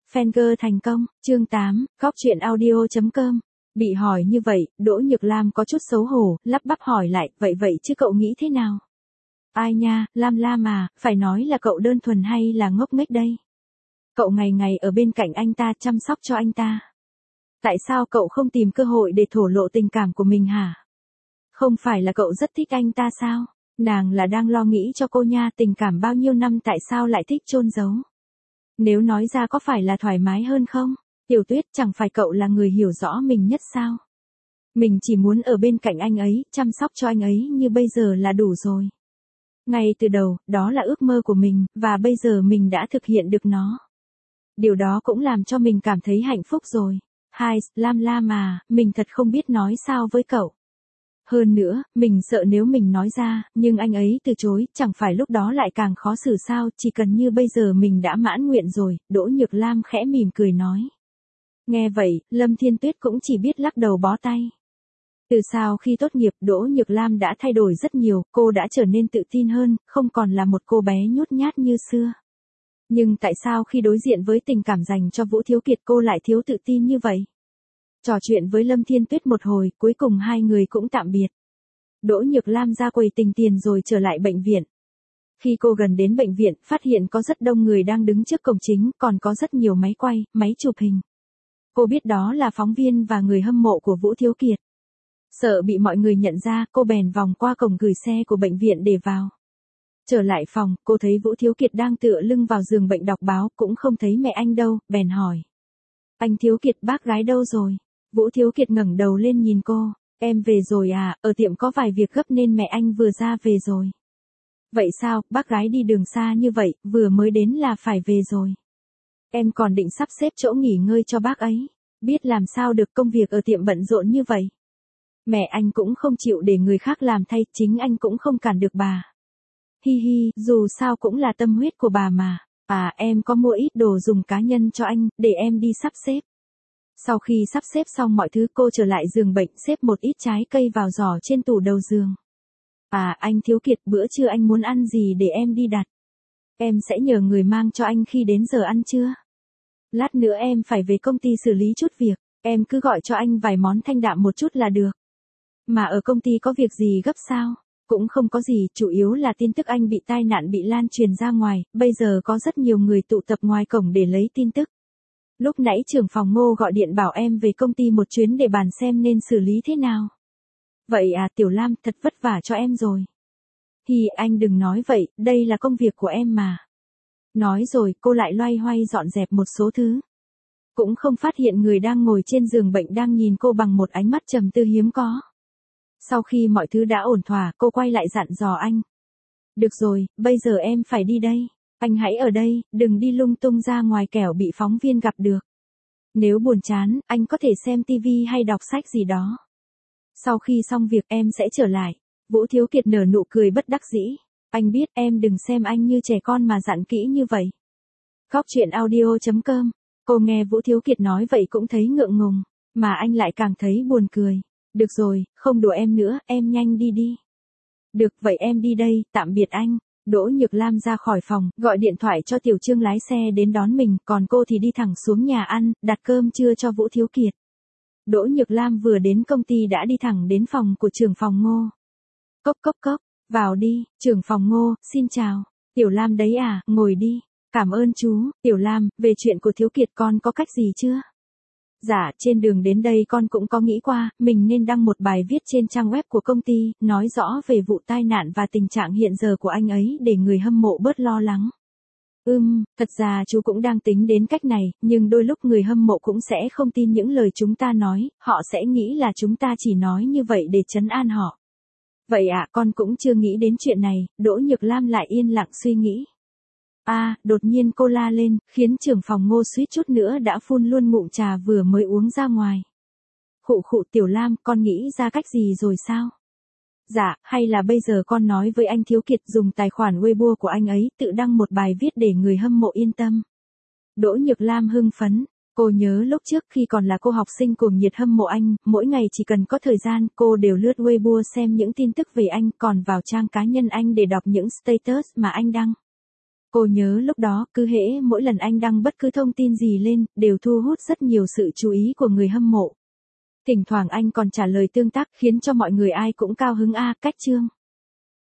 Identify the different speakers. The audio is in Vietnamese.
Speaker 1: Fanger thành công, chương 8, góc truyện audio.com. Bị hỏi như vậy, Đỗ Nhược Lam có chút xấu hổ, lắp bắp hỏi lại, vậy chứ cậu nghĩ thế nào? Ai nha, Lam à, phải nói là cậu đơn thuần hay là ngốc nghếch đây? Cậu ngày ngày ở bên cạnh anh ta chăm sóc cho anh ta. Tại sao cậu không tìm cơ hội để thổ lộ tình cảm của mình hả? Không phải là cậu rất thích anh ta sao? Nàng là đang lo nghĩ cho cô nha, tình cảm bao nhiêu năm tại sao lại thích chôn giấu? Nếu nói ra có phải là thoải mái hơn không? Tiểu Tuyết, chẳng phải cậu là người hiểu rõ mình nhất sao? Mình chỉ muốn ở bên cạnh anh ấy, chăm sóc cho anh ấy như bây giờ là đủ rồi. Ngay từ đầu, đó là ước mơ của mình, và bây giờ mình đã thực hiện được nó. Điều đó cũng làm cho mình cảm thấy hạnh phúc rồi. Hai, Lam à, mình thật không biết nói sao với cậu. Hơn nữa, mình sợ nếu mình nói ra, nhưng anh ấy từ chối, chẳng phải lúc đó lại càng khó xử sao, chỉ cần như bây giờ mình đã mãn nguyện rồi, Đỗ Nhược Lam khẽ mỉm cười nói. Nghe vậy, Lâm Thiên Tuyết cũng chỉ biết lắc đầu bó tay. Từ sau khi tốt nghiệp, Đỗ Nhược Lam đã thay đổi rất nhiều, cô đã trở nên tự tin hơn, không còn là một cô bé nhút nhát như xưa. Nhưng tại sao khi đối diện với tình cảm dành cho Vũ Thiếu Kiệt cô lại thiếu tự tin như vậy? Trò chuyện với Lâm Thiên Tuyết một hồi, cuối cùng hai người cũng tạm biệt. Đỗ Nhược Lam ra quầy tính tiền rồi trở lại bệnh viện. Khi cô gần đến bệnh viện, phát hiện có rất đông người đang đứng trước cổng chính, còn có rất nhiều máy quay, máy chụp hình. Cô biết đó là phóng viên và người hâm mộ của Vũ Thiếu Kiệt. Sợ bị mọi người nhận ra, cô bèn vòng qua cổng gửi xe của bệnh viện để vào. Trở lại phòng, cô thấy Vũ Thiếu Kiệt đang tựa lưng vào giường bệnh đọc báo, cũng không thấy mẹ anh đâu, bèn hỏi. Anh Thiếu Kiệt, bác gái đâu rồi? Vũ Thiếu Kiệt ngẩng đầu lên nhìn cô. Em về rồi à, ở tiệm có vài việc gấp nên mẹ anh vừa ra về rồi. Vậy sao, bác gái đi đường xa như vậy, vừa mới đến là phải về rồi. Em còn định sắp xếp chỗ nghỉ ngơi cho bác ấy. Biết làm sao được, công việc ở tiệm bận rộn như vậy. Mẹ anh cũng không chịu để người khác làm thay, chính anh cũng không cản được bà. Hi hi, dù sao cũng là tâm huyết của bà mà. À, em có mua ít đồ dùng cá nhân cho anh, để em đi sắp xếp. Sau khi sắp xếp xong mọi thứ, cô trở lại giường bệnh, xếp một ít trái cây vào giỏ trên tủ đầu giường. À, anh Thiếu Kiệt, bữa trưa anh muốn ăn gì để em đi đặt? Em sẽ nhờ người mang cho anh khi đến giờ ăn trưa. Lát nữa em phải về công ty xử lý chút việc, em cứ gọi cho anh vài món thanh đạm một chút là được. Mà ở công ty có việc gì gấp sao? Cũng không có gì, chủ yếu là tin tức anh bị tai nạn bị lan truyền ra ngoài, bây giờ có rất nhiều người tụ tập ngoài cổng để lấy tin tức. Lúc nãy trưởng phòng Ngô gọi điện bảo em về công ty một chuyến để bàn xem nên xử lý thế nào. Vậy à, Tiểu Lam, thật vất vả cho em rồi. Thì anh đừng nói vậy, đây là công việc của em mà. Nói rồi, cô lại loay hoay dọn dẹp một số thứ. Cũng không phát hiện người đang ngồi trên giường bệnh đang nhìn cô bằng một ánh mắt trầm tư hiếm có. Sau khi mọi thứ đã ổn thỏa, cô quay lại dặn dò anh. Được rồi, bây giờ em phải đi đây. Anh hãy ở đây, đừng đi lung tung ra ngoài kẻo bị phóng viên gặp được. Nếu buồn chán, anh có thể xem tivi hay đọc sách gì đó. Sau khi xong việc em sẽ trở lại. Vũ Thiếu Kiệt nở nụ cười bất đắc dĩ. Anh biết em đừng xem anh như trẻ con mà dặn kỹ như vậy. Góc truyện audio.com. Cô nghe Vũ Thiếu Kiệt nói vậy cũng thấy ngượng ngùng, mà anh lại càng thấy buồn cười. Được rồi, không đùa em nữa, em nhanh đi đi. Được, vậy em đi đây, tạm biệt anh. Đỗ Nhược Lam ra khỏi phòng, gọi điện thoại cho Tiểu Trương lái xe đến đón mình, còn cô thì đi thẳng xuống nhà ăn, đặt cơm trưa cho Vũ Thiếu Kiệt. Đỗ Nhược Lam vừa đến công ty đã đi thẳng đến phòng của trưởng phòng Ngô. Cốc, vào đi, trưởng phòng Ngô, xin chào. Tiểu Lam đấy à, ngồi đi. Cảm ơn chú. Tiểu Lam, về chuyện của Thiếu Kiệt con có cách gì chưa? Dạ, trên đường đến đây con cũng có nghĩ qua, mình nên đăng một bài viết trên trang web của công ty, nói rõ về vụ tai nạn và tình trạng hiện giờ của anh ấy để người hâm mộ bớt lo lắng. Thật ra chú cũng đang tính đến cách này, nhưng đôi lúc người hâm mộ cũng sẽ không tin những lời chúng ta nói, họ sẽ nghĩ là chúng ta chỉ nói như vậy để trấn an họ. Vậy à, con cũng chưa nghĩ đến chuyện này, Đỗ Nhược Lam lại yên lặng suy nghĩ. Đột nhiên cô la lên, khiến trưởng phòng Ngô suýt chút nữa đã phun luôn ngụm trà vừa mới uống ra ngoài. Khụ, Tiểu Lam, con nghĩ ra cách gì rồi sao? Dạ, hay là bây giờ con nói với anh Thiếu Kiệt dùng tài khoản Weibo của anh ấy tự đăng một bài viết để người hâm mộ yên tâm. Đỗ Nhược Lam hưng phấn. Cô nhớ lúc trước khi còn là cô học sinh cuồng nhiệt hâm mộ anh, mỗi ngày chỉ cần có thời gian cô đều lướt Weibo xem những tin tức về anh, còn vào trang cá nhân anh để đọc những status mà anh đăng. Cô nhớ lúc đó, cứ hễ mỗi lần anh đăng bất cứ thông tin gì lên, đều thu hút rất nhiều sự chú ý của người hâm mộ. Thỉnh thoảng anh còn trả lời tương tác khiến cho mọi người ai cũng cao hứng cách Trương.